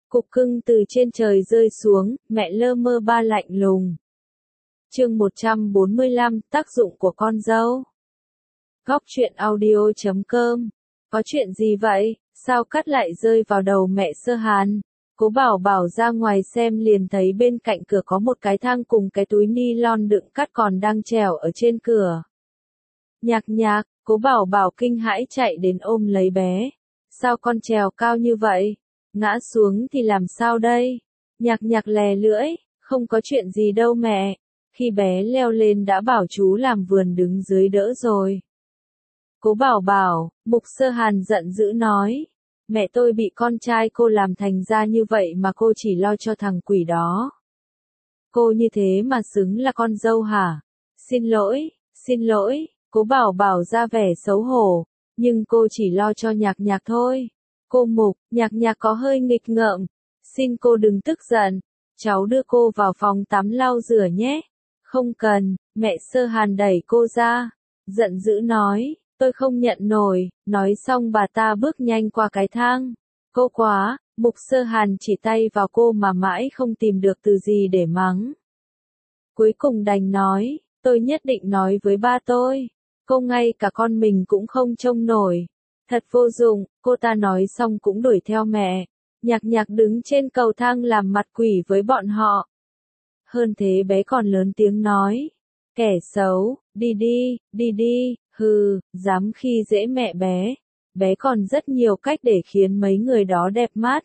Cục cưng từ trên trời rơi xuống, mẹ lơ mơ ba lạnh lùng. Chương 145, tác dụng của con dâu. Góc truyện audio.com. Có chuyện gì vậy, sao cắt lại rơi vào đầu mẹ Sơ Hàn? Cố Bảo Bảo ra ngoài xem liền thấy bên cạnh cửa có một cái thang cùng cái túi ni lon đựng cắt còn đang treo ở trên cửa. Nhạc nhạc, Cố Bảo Bảo kinh hãi chạy đến ôm lấy bé. Sao con trèo cao như vậy? Ngã xuống thì làm sao đây? Nhạc nhạc lè lưỡi, không có chuyện gì đâu mẹ. Khi bé leo lên đã bảo chú làm vườn đứng dưới đỡ rồi. Cố Bảo Bảo, Mục Sơ Hàn giận dữ nói. Mẹ tôi bị con trai cô làm thành ra như vậy mà cô chỉ lo cho thằng quỷ đó. Cô như thế mà xứng là con dâu hả? Xin lỗi, Cố Bảo Bảo ra vẻ xấu hổ, nhưng cô chỉ lo cho nhạc nhạc thôi. Cô Mục, nhạc nhạc có hơi nghịch ngợm. Xin cô đừng tức giận, cháu đưa cô vào phòng tắm lau rửa nhé. Không cần, mẹ Sơ Hàn đẩy cô ra, giận dữ nói, tôi không nhận nổi, nói xong bà ta bước nhanh qua cái thang. Cô quá, Mục Sơ Hàn chỉ tay vào cô mà mãi không tìm được từ gì để mắng. Cuối cùng đành nói, tôi nhất định nói với ba tôi, cô ngay cả con mình cũng không trông nổi. Thật vô dụng, cô ta nói xong cũng đuổi theo mẹ. Nhạc nhạc đứng trên cầu thang làm mặt quỷ với bọn họ. Hơn thế bé còn lớn tiếng nói. Kẻ xấu, đi đi, hừ, dám khi dễ mẹ bé. Bé còn rất nhiều cách để khiến mấy người đó đẹp mắt.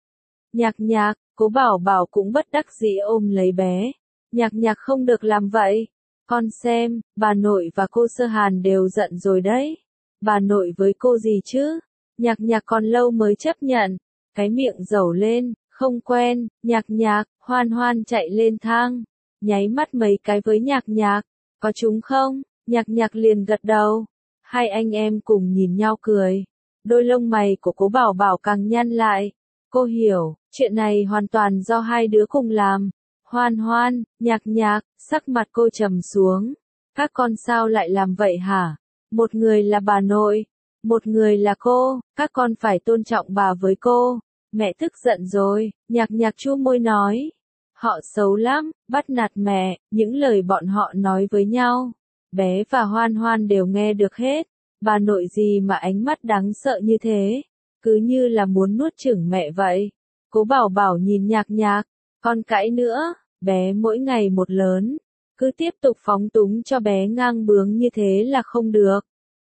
Nhạc nhạc, Cố Bảo Bảo cũng bất đắc dĩ ôm lấy bé. Nhạc nhạc không được làm vậy. Con xem, bà nội và cô Sơ Hàn đều giận rồi đấy. Bà nội với cô gì chứ? Nhạc nhạc còn lâu mới chấp nhận. Cái miệng dẩu lên, không quen, nhạc nhạc, Hoan Hoan chạy lên thang. Nháy mắt mấy cái với nhạc nhạc. Có chúng không? Nhạc nhạc liền gật đầu. Hai anh em cùng nhìn nhau cười. Đôi lông mày của Cố Bảo Bảo càng nhăn lại. Cô hiểu, chuyện này hoàn toàn do hai đứa cùng làm. Hoan Hoan, nhạc nhạc, sắc mặt cô trầm xuống. Các con sao lại làm vậy hả? Một người là bà nội, một người là cô, các con phải tôn trọng bà với cô. Mẹ tức giận rồi, nhạc nhạc chu môi nói. Họ xấu lắm, bắt nạt mẹ, những lời bọn họ nói với nhau. Bé và Hoan Hoan đều nghe được hết. Bà nội gì mà ánh mắt đáng sợ như thế, cứ như là muốn nuốt chửng mẹ vậy. Cố Bảo Bảo nhìn nhạc nhạc, con cãi nữa, bé mỗi ngày một lớn. Cứ tiếp tục phóng túng cho bé ngang bướng như thế là không được.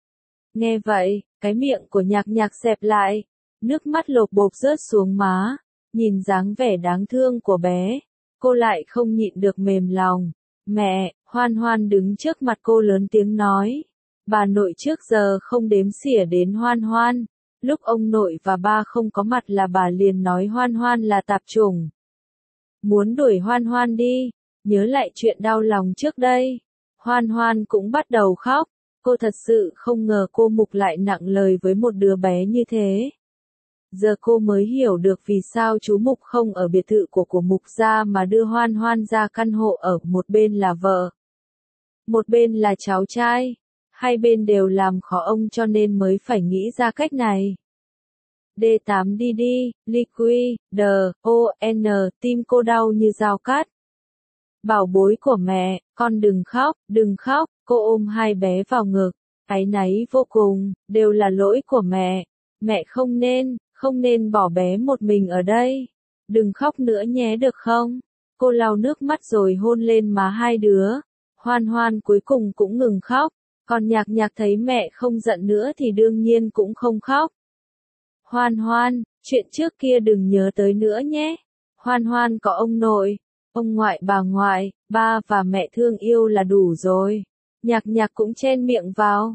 Nghe vậy, cái miệng của nhạc nhạc xẹp lại, nước mắt lộp bộp rớt xuống má, nhìn dáng vẻ đáng thương của bé, cô lại không nhịn được mềm lòng. Mẹ, Hoan Hoan đứng trước mặt cô lớn tiếng nói, bà nội trước giờ không đếm xỉa đến Hoan Hoan, lúc ông nội và ba không có mặt là bà liền nói Hoan Hoan là tạp chủng. Muốn đuổi Hoan Hoan đi, nhớ lại chuyện đau lòng trước đây. Hoan Hoan cũng bắt đầu khóc. Cô thật sự không ngờ cô Mục lại nặng lời với một đứa bé như thế. Giờ cô mới hiểu được vì sao chú Mục không ở biệt thự của Mục gia mà đưa Hoan Hoan ra căn hộ ở, một bên là vợ, một bên là cháu trai. Hai bên đều làm khó ông cho nên mới phải nghĩ ra cách này. D8 đi, Liqui, D-O-N, tim cô đau như dao cắt. Bảo bối của mẹ, con đừng khóc, cô ôm hai bé vào ngực, áy náy vô cùng, đều là lỗi của mẹ không nên bỏ bé một mình ở đây, đừng khóc nữa nhé được không? Cô lau nước mắt rồi hôn lên má hai đứa, Hoan Hoan cuối cùng cũng ngừng khóc, còn nhạc nhạc thấy mẹ không giận nữa thì đương nhiên cũng không khóc. Hoan Hoan, chuyện trước kia đừng nhớ tới nữa nhé, Hoan Hoan có ông nội, ông ngoại bà ngoại, ba và mẹ thương yêu là đủ rồi. Nhạc nhạc cũng chen miệng vào.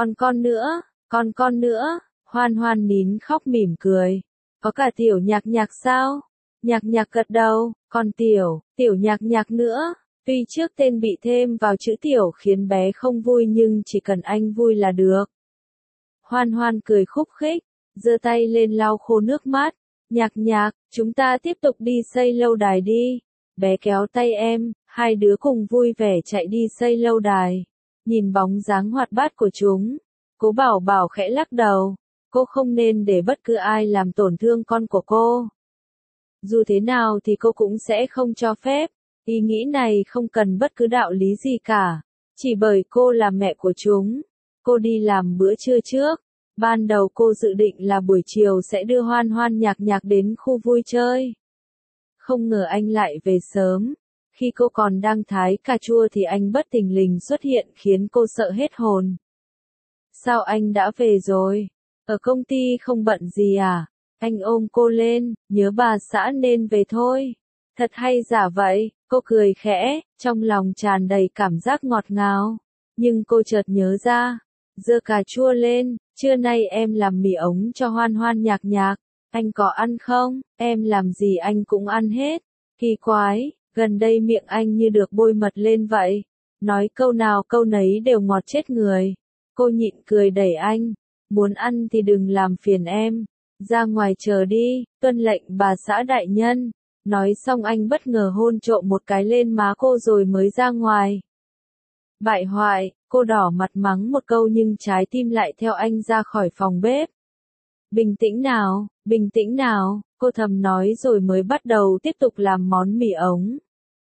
Con nữa. Hoan Hoan nín khóc mỉm cười. Có cả tiểu nhạc nhạc sao? Nhạc nhạc gật đầu. Còn tiểu nhạc nhạc nữa. Tuy trước tên bị thêm vào chữ tiểu khiến bé không vui nhưng chỉ cần anh vui là được. Hoan Hoan cười khúc khích, giơ tay lên lau khô nước mắt. Nhạc nhạc, chúng ta tiếp tục đi xây lâu đài đi. Bé kéo tay em, hai đứa cùng vui vẻ chạy đi xây lâu đài. Nhìn bóng dáng hoạt bát của chúng, Cố Bảo Bảo khẽ lắc đầu. Cô không nên để bất cứ ai làm tổn thương con của cô. Dù thế nào thì cô cũng sẽ không cho phép. Ý nghĩ này không cần bất cứ đạo lý gì cả. Chỉ bởi cô là mẹ của chúng. Cô đi làm bữa trưa trước. Ban đầu cô dự định là buổi chiều sẽ đưa Hoan Hoan Nhạc Nhạc đến khu vui chơi. Không ngờ anh lại về sớm. Khi cô còn đang thái cà chua thì anh bất thình lình xuất hiện khiến cô sợ hết hồn. Sao anh đã về rồi? Ở công ty không bận gì à? Anh ôm cô lên, nhớ bà xã nên về thôi. Thật hay giả vậy, cô cười khẽ, trong lòng tràn đầy cảm giác ngọt ngào. Nhưng cô chợt nhớ ra, giơ cà chua lên, trưa nay em làm mì ống cho Hoan Hoan Nhạc Nhạc. Anh có ăn không? Em làm gì anh cũng ăn hết. Kỳ quái, gần đây miệng anh như được bôi mật lên vậy. Nói câu nào câu nấy đều ngọt chết người. Cô nhịn cười đẩy anh. Muốn ăn thì đừng làm phiền em. Ra ngoài chờ đi, tuân lệnh bà xã đại nhân. Nói xong anh bất ngờ hôn trộm một cái lên má cô rồi mới ra ngoài. Bại hoại, cô đỏ mặt mắng một câu nhưng trái tim lại theo anh ra khỏi phòng bếp. Bình tĩnh nào, cô thầm nói rồi mới bắt đầu tiếp tục làm món mì ống.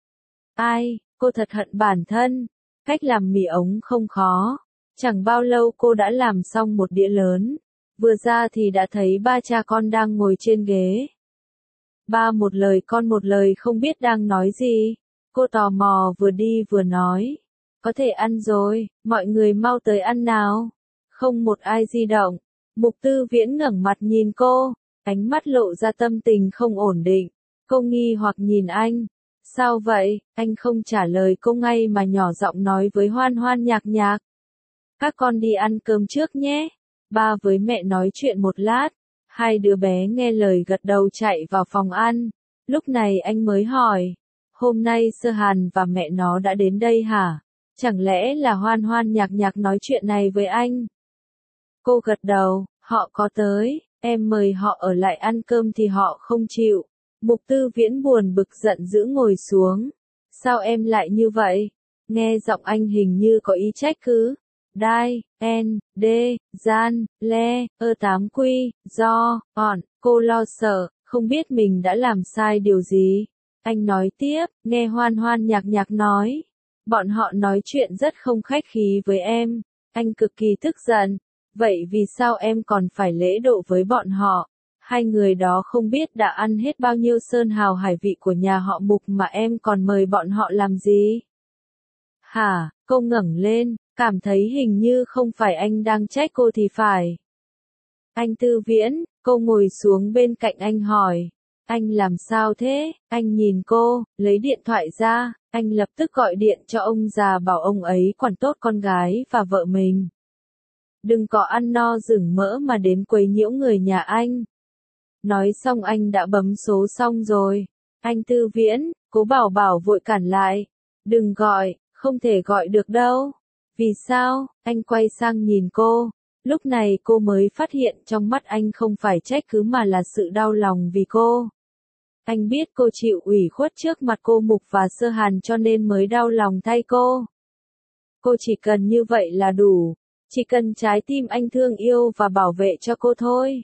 Ai, cô thật hận bản thân, cách làm mì ống không khó. Chẳng bao lâu cô đã làm xong một đĩa lớn. Vừa ra thì đã thấy ba cha con đang ngồi trên ghế. Ba một lời con một lời không biết đang nói gì. Cô tò mò vừa đi vừa nói. Có thể ăn rồi, mọi người mau tới ăn nào. Không một ai di động. Mục Tư Viễn ngẩng mặt nhìn cô, ánh mắt lộ ra tâm tình không ổn định. Cô nghi hoặc nhìn anh. Sao vậy? Anh không trả lời cô ngay mà nhỏ giọng nói với Hoan Hoan Nhạc Nhạc. Các con đi ăn cơm trước nhé. Ba với mẹ nói chuyện một lát. Hai đứa bé nghe lời gật đầu chạy vào phòng ăn. Lúc này anh mới hỏi. Hôm nay Sơ Hàn và mẹ nó đã đến đây hả? Chẳng lẽ là Hoan Hoan Nhạc Nhạc nói chuyện này với anh? Cô gật đầu, họ có tới, em mời họ ở lại ăn cơm thì họ không chịu. Mục Tư Viễn buồn bực giận dữ ngồi xuống. Sao em lại như vậy? Nghe giọng anh hình như có ý trách cứ. Đai, N, D, Gian, Le, tám quy, Do, On, cô lo sợ, không biết mình đã làm sai điều gì. Anh nói tiếp, nghe Hoan Hoan Nhạc Nhạc nói. Bọn họ nói chuyện rất không khách khí với em. Anh cực kỳ tức giận. Vậy vì sao em còn phải lễ độ với bọn họ? Hai người đó không biết đã ăn hết bao nhiêu sơn hào hải vị của nhà họ Mục mà em còn mời bọn họ làm gì? Hả, cô ngẩng lên, cảm thấy hình như không phải anh đang trách cô thì phải. Anh Tư Viễn, cô ngồi xuống bên cạnh anh hỏi. Anh làm sao thế? Anh nhìn cô, lấy điện thoại ra, anh lập tức gọi điện cho ông già bảo ông ấy quản tốt con gái và vợ mình. Đừng có ăn no rừng mỡ mà đến quấy nhiễu người nhà anh. Nói xong anh đã bấm số xong rồi. Anh Tư Viễn, cố Bảo Bảo vội cản lại. Đừng gọi, không thể gọi được đâu. Vì sao? Anh quay sang nhìn cô. Lúc này cô mới phát hiện trong mắt anh không phải trách cứ mà là sự đau lòng vì cô. Anh biết cô chịu ủy khuất trước mặt cô Mục và Sơ Hàn cho nên mới đau lòng thay cô. Cô chỉ cần như vậy là đủ. Chỉ cần trái tim anh thương yêu và bảo vệ cho cô thôi.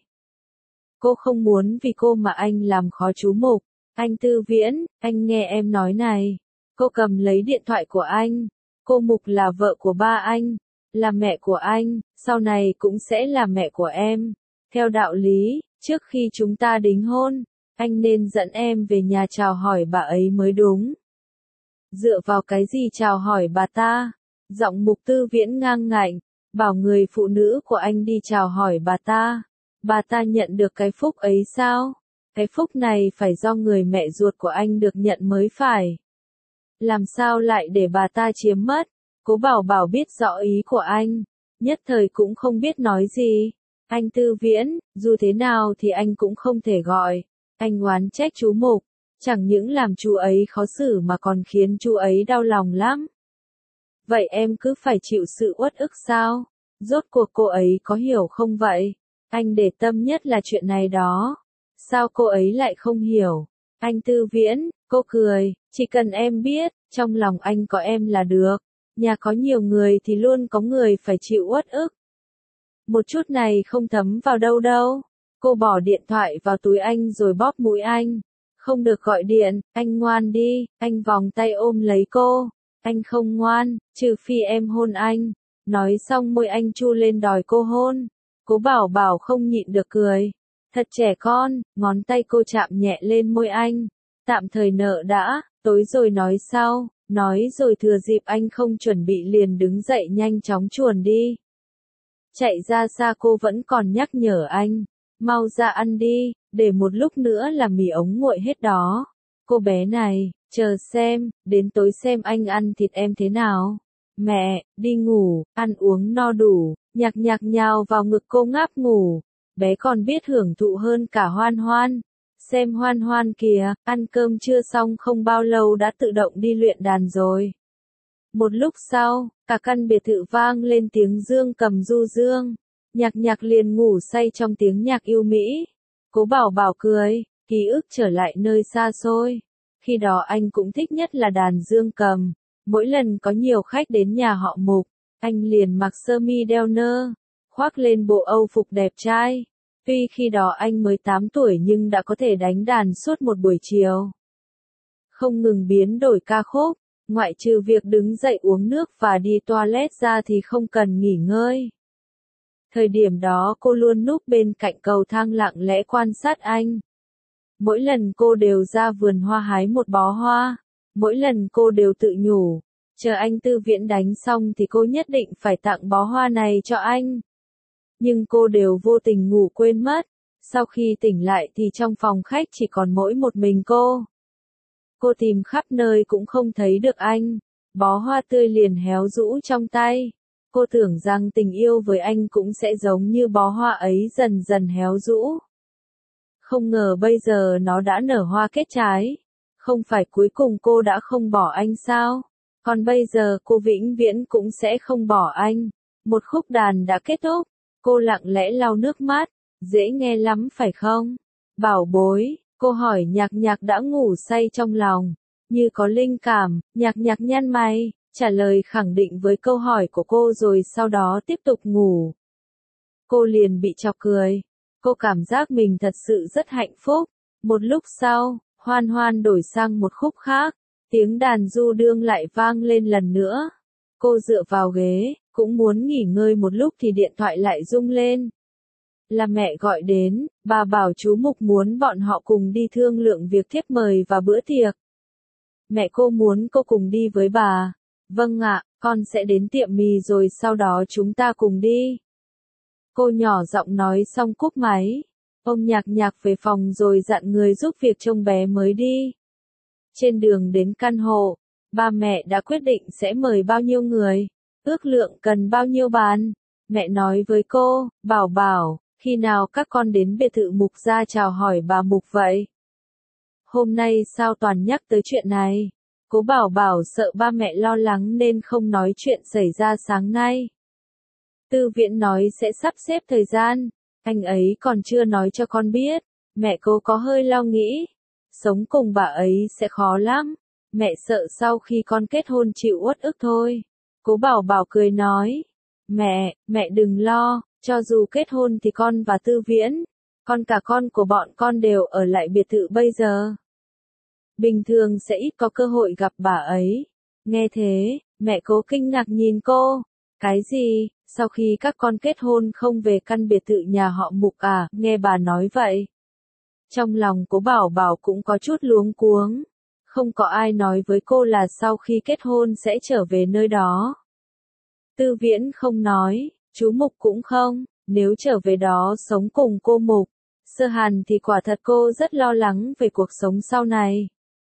Cô không muốn vì cô mà anh làm khó chú Mục. Anh Tư Viễn, anh nghe em nói này. Cô cầm lấy điện thoại của anh. Cô Mục là vợ của ba anh, là mẹ của anh, sau này cũng sẽ là mẹ của em. Theo đạo lý, trước khi chúng ta đính hôn, anh nên dẫn em về nhà chào hỏi bà ấy mới đúng. Dựa vào cái gì chào hỏi bà ta? Giọng Mục Tư Viễn ngang ngạnh, bảo người phụ nữ của anh đi chào hỏi bà ta. Bà ta nhận được cái phúc ấy sao? Cái phúc này phải do người mẹ ruột của anh được nhận mới phải. Làm sao lại để bà ta chiếm mất? Cố Bảo Bảo biết rõ ý của anh, nhất thời cũng không biết nói gì. Anh Tư Viễn, dù thế nào thì anh cũng không thể gọi. Anh oán trách chú Mục, chẳng những làm chú ấy khó xử mà còn khiến chú ấy đau lòng lắm. Vậy em cứ phải chịu sự uất ức sao? Rốt cuộc cô ấy có hiểu không vậy? Anh để tâm nhất là chuyện này đó. Sao cô ấy lại không hiểu? Anh Tư Viễn, cô cười, chỉ cần em biết, trong lòng anh có em là được. Nhà có nhiều người thì luôn có người phải chịu uất ức. Một chút này không thấm vào đâu đâu. Cô bỏ điện thoại vào túi anh rồi bóp mũi anh. Không được gọi điện, anh ngoan đi, anh vòng tay ôm lấy cô. Anh không ngoan, trừ phi em hôn anh. Nói xong môi anh chu lên đòi cô hôn. Cố Bảo Bảo không nhịn được cười. Thật trẻ con, ngón tay cô chạm nhẹ lên môi anh. Tạm thời nợ đã, tối rồi nói sau. Nói rồi thừa dịp anh không chuẩn bị liền đứng dậy nhanh chóng chuồn đi. Chạy ra xa cô vẫn còn nhắc nhở anh. Mau ra ăn đi, để một lúc nữa là mì ống nguội hết đó. Cô bé này, chờ xem, đến tối xem anh ăn thịt em thế nào. Mẹ, đi ngủ, ăn uống no đủ, nhạc nhạc nhào vào ngực cô ngáp ngủ. Bé còn biết hưởng thụ hơn cả Hoan Hoan. Xem Hoan Hoan kìa, ăn cơm chưa xong không bao lâu đã tự động đi luyện đàn rồi. Một lúc sau, cả căn biệt thự vang lên tiếng dương cầm du dương. Nhạc nhạc liền ngủ say trong tiếng nhạc yêu mỹ. Cố Bảo Bảo cười, ký ức trở lại nơi xa xôi. Khi đó anh cũng thích nhất là đàn dương cầm. Mỗi lần có nhiều khách đến nhà họ Mục, anh liền mặc sơ mi đeo nơ, khoác lên bộ Âu phục đẹp trai. Tuy khi đó anh mới 8 tuổi nhưng đã có thể đánh đàn suốt một buổi chiều. Không ngừng biến đổi ca khúc, ngoại trừ việc đứng dậy uống nước và đi toilet ra thì không cần nghỉ ngơi. Thời điểm đó cô luôn núp bên cạnh cầu thang lặng lẽ quan sát anh. Mỗi lần cô đều ra vườn hoa hái một bó hoa. Mỗi lần cô đều tự nhủ, chờ anh Tư Viễn đánh xong thì cô nhất định phải tặng bó hoa này cho anh. Nhưng cô đều vô tình ngủ quên mất. Sau khi tỉnh lại thì trong phòng khách chỉ còn mỗi một mình cô. Cô tìm khắp nơi cũng không thấy được anh. Bó hoa tươi liền héo rũ trong tay. Cô tưởng rằng tình yêu với anh cũng sẽ giống như bó hoa ấy dần dần héo rũ. Không ngờ bây giờ nó đã nở hoa kết trái. Không phải cuối cùng cô đã không bỏ anh sao? Còn bây giờ cô vĩnh viễn cũng sẽ không bỏ anh. Một khúc đàn đã kết thúc. Cô lặng lẽ lau nước mắt. Dễ nghe lắm phải không? Bảo bối, cô hỏi nhạc nhạc đã ngủ say trong lòng. Như có linh cảm, nhạc nhạc nhăn mày, trả lời khẳng định với câu hỏi của cô rồi sau đó tiếp tục ngủ. Cô liền bị chọc cười. Cô cảm giác mình thật sự rất hạnh phúc. Một lúc sau, Hoan Hoan đổi sang một khúc khác. Tiếng đàn du đương lại vang lên lần nữa. Cô dựa vào ghế, cũng muốn nghỉ ngơi một lúc thì điện thoại lại rung lên. Là mẹ gọi đến, bà bảo chú Mục muốn bọn họ cùng đi thương lượng việc thiếp mời và bữa tiệc. Mẹ cô muốn cô cùng đi với bà. Vâng ạ, con sẽ đến tiệm mì rồi sau đó chúng ta cùng đi. Cô nhỏ giọng nói xong cúp máy. Ông nhạc nhạc về phòng rồi dặn người giúp việc trông bé mới đi. Trên đường đến căn hộ, ba mẹ đã quyết định sẽ mời bao nhiêu người, ước lượng cần bao nhiêu bàn. Mẹ nói với cô, Bảo Bảo, khi nào các con đến biệt thự Mục ra chào hỏi bà Mục vậy? Hôm nay sao toàn nhắc tới chuyện này? Cố Bảo Bảo sợ ba mẹ lo lắng nên không nói chuyện xảy ra sáng nay. Tư Viễn nói sẽ sắp xếp thời gian, anh ấy còn chưa nói cho con biết. Mẹ cô có hơi lo nghĩ, sống cùng bà ấy sẽ khó lắm. Mẹ sợ sau khi con kết hôn chịu uất ức thôi. Cố Bảo Bảo cười nói, mẹ đừng lo, cho dù kết hôn thì con và Tư Viễn, cả con của bọn con đều ở lại biệt thự bây giờ. Bình thường sẽ ít có cơ hội gặp bà ấy. Nghe thế, mẹ Cố kinh ngạc nhìn cô. Cái gì, sau khi các con kết hôn không về căn biệt thự nhà họ Mục à, nghe bà nói vậy. Trong lòng Cố Bảo Bảo cũng có chút luống cuống. Không có ai nói với cô là sau khi kết hôn sẽ trở về nơi đó. Tư Viễn không nói, chú Mục cũng không, nếu trở về đó sống cùng cô Mục, Sơ Hàn thì quả thật cô rất lo lắng về cuộc sống sau này.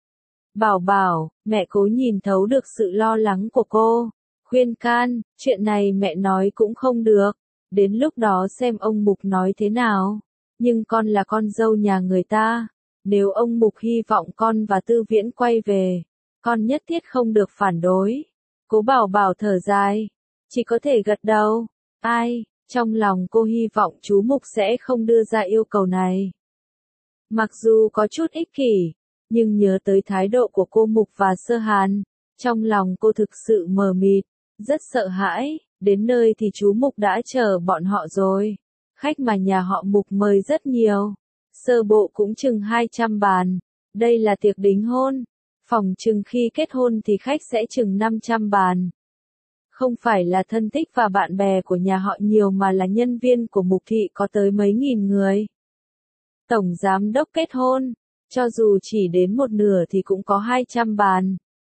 Bảo Bảo, mẹ Cố nhìn thấu được sự lo lắng của cô, khuyên can, chuyện này mẹ nói cũng không được, đến lúc đó xem ông Mục nói thế nào, nhưng con là con dâu nhà người ta, nếu ông Mục hy vọng con và Tư Viễn quay về, con nhất thiết không được phản đối. Cố Bảo Bảo thở dài, chỉ có thể gật đầu, trong lòng cô hy vọng chú Mục sẽ không đưa ra yêu cầu này. Mặc dù có chút ích kỷ, nhưng nhớ tới thái độ của cô Mục và Sơ Hàn, trong lòng cô thực sự mờ mịt, rất sợ hãi. Đến nơi thì chú Mục đã chờ bọn họ rồi. Khách mà nhà họ Mục mời rất nhiều, sơ bộ cũng chừng 200 bàn. Đây là tiệc đính hôn. Phòng chừng khi kết hôn thì khách sẽ chừng 500 bàn. Không phải là thân thích và bạn bè của nhà họ nhiều mà là nhân viên của Mục Thị có tới mấy nghìn người. Tổng giám đốc kết hôn, cho dù chỉ đến một nửa thì cũng có 200 bàn.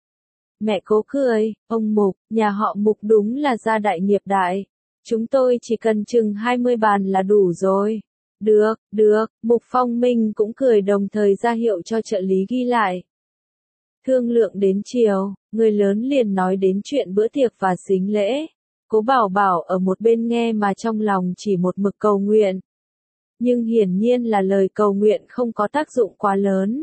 Mẹ cố cười, ông Mục, nhà họ Mục đúng là gia đại nghiệp đại. Chúng tôi chỉ cần chừng 20 bàn là đủ rồi. Được, được, Mục Phong Minh cũng cười đồng thời ra hiệu cho trợ lý ghi lại. Thương lượng đến chiều, người lớn liền nói đến chuyện bữa tiệc và sính lễ. Cố Bảo Bảo ở một bên nghe mà trong lòng chỉ một mực cầu nguyện. Nhưng hiển nhiên là lời cầu nguyện không có tác dụng quá lớn.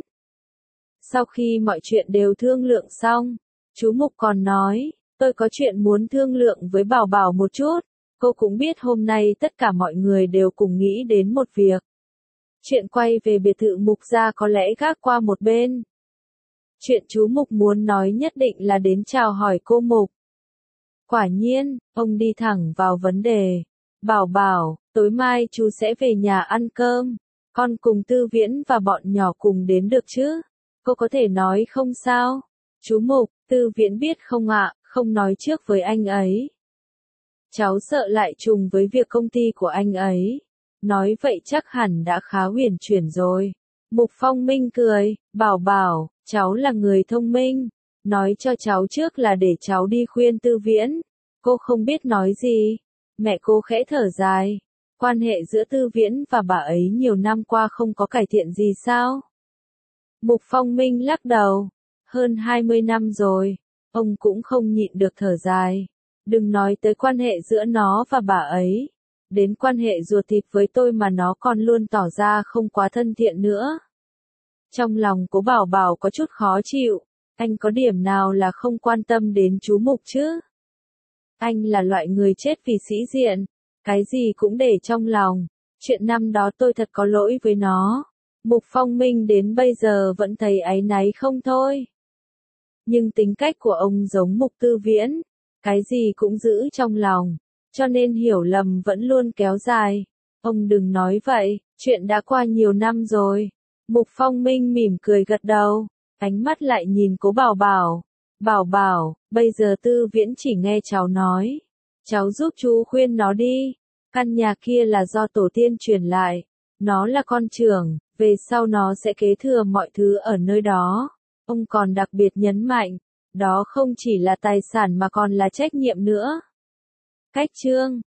Sau khi mọi chuyện đều thương lượng xong, chú Mục còn nói, tôi có chuyện muốn thương lượng với Bảo Bảo một chút. Cô cũng biết hôm nay tất cả mọi người đều cùng nghĩ đến một việc. Chuyện quay về biệt thự Mục gia có lẽ gác qua một bên. Chuyện chú Mục muốn nói nhất định là đến chào hỏi cô Mục. Quả nhiên, ông đi thẳng vào vấn đề. Bảo Bảo, tối mai chú sẽ về nhà ăn cơm. Con cùng Tư Viễn và bọn nhỏ cùng đến được chứ? Cô có thể nói không sao? Chú Mục, Tư Viễn biết không ạ, không nói trước với anh ấy. Cháu sợ lại trùng với việc công ty của anh ấy. Nói vậy chắc hẳn đã khá huyền chuyển rồi. Mục Phong Minh cười, Bảo Bảo, cháu là người thông minh. Nói cho cháu trước là để cháu đi khuyên Tư Viễn. Cô không biết nói gì. Mẹ cô khẽ thở dài. Quan hệ giữa Tư Viễn và bà ấy nhiều năm qua không có cải thiện gì sao? Mục Phong Minh lắc đầu. Hơn 20 năm rồi. Ông cũng không nhịn được thở dài. Đừng nói tới quan hệ giữa nó và bà ấy. Đến quan hệ ruột thịt với tôi mà nó còn luôn tỏ ra không quá thân thiện nữa. Trong lòng Cố Bảo Bảo có chút khó chịu. Anh có điểm nào là không quan tâm đến chú Mục chứ? Anh là loại người chết vì sĩ diện. Cái gì cũng để trong lòng. Chuyện năm đó tôi thật có lỗi với nó. Mục Phong Minh đến bây giờ vẫn thấy áy náy không thôi. Nhưng tính cách của ông giống Mục Tư Viễn. Cái gì cũng giữ trong lòng. Cho nên hiểu lầm vẫn luôn kéo dài. Ông đừng nói vậy, chuyện đã qua nhiều năm rồi. Mục Phong Minh mỉm cười gật đầu. Ánh mắt lại nhìn Cố Bảo Bảo. Bảo Bảo, bây giờ Tư Viễn chỉ nghe cháu nói. Cháu giúp chú khuyên nó đi. Căn nhà kia là do tổ tiên truyền lại. Nó là con trưởng, về sau nó sẽ kế thừa mọi thứ ở nơi đó. Ông còn đặc biệt nhấn mạnh, đó không chỉ là tài sản mà còn là trách nhiệm nữa. Cách chương